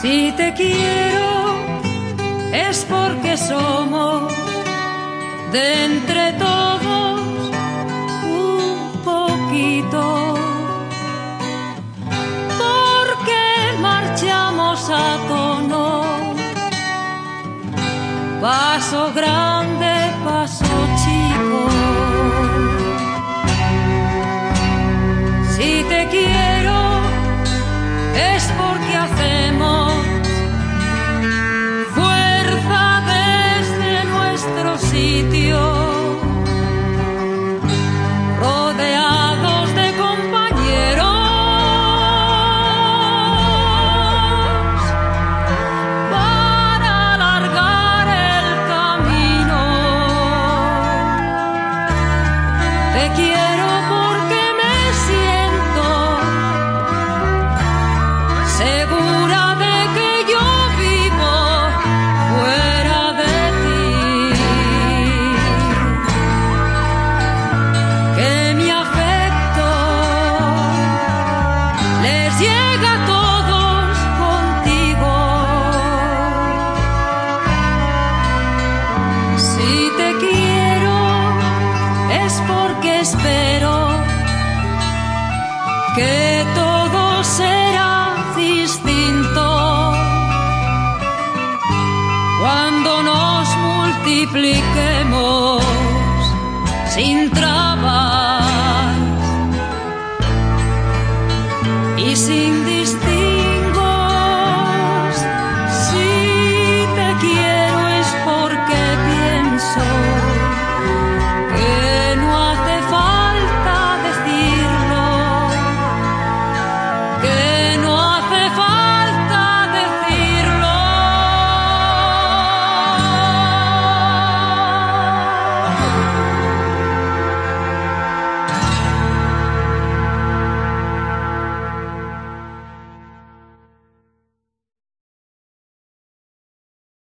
Si te quiero es porque somos de entre todos un poquito, porque marchamos a tono, paso grande, paso chico. Si te quiero es porque hacemos fuerza desde nuestro sitio, rodeados de compañeros, para alargar el camino. Te quiero porque me siento segura de que yo vivo fuera de ti, que mi afecto les llega a todos contigo. Si te quiero es porque espero que todo será distinto cuando nos multipliquemos sin trabas y sin